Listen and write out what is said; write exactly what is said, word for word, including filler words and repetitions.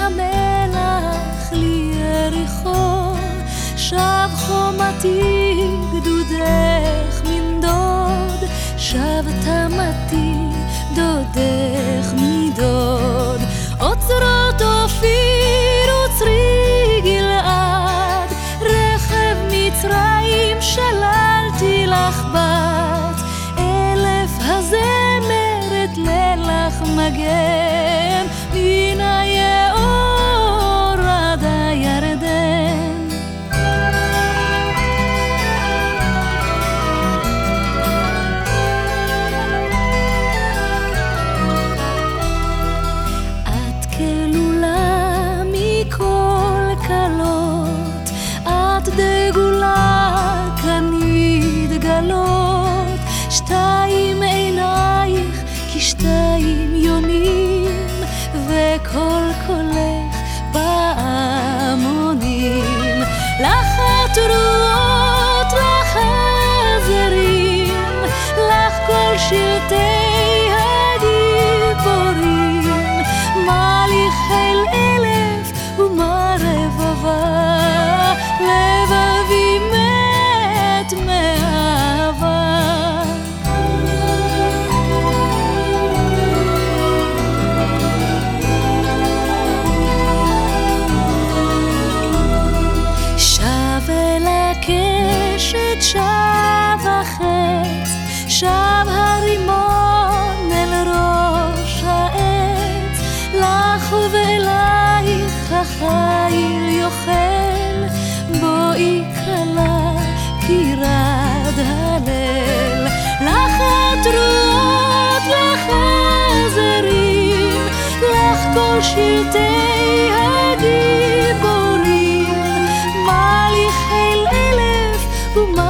המלח לי יריחו, שב חומתי גדודך מן דוד, שב תמתי דודך מדוד. אוצרות אופיר וצרי גלעד, רכב מצרים שללתי לך בת, אלף הזמרת לילך מגן, מן היאור עד הירדן. את כלולה מכל כלות, את דגולה כנית גלות, שתיים עינייך כשתיים יונים, וכל קולך פעמונים. לך התרועות, לך הזרים, לך כל שבטי הגיבורים, מה לי חיל אלף ומה רבבה, לבבי מת מאהבה. הקשת שב החץ, שב הרימון אל ראש העץ, לך ואלייך החיל יוכל, בואי כלה כי רד הליל. לך התרועות, לך הזרים, לך כל שבטי הגיבורים, מה לי חיל אלף ומה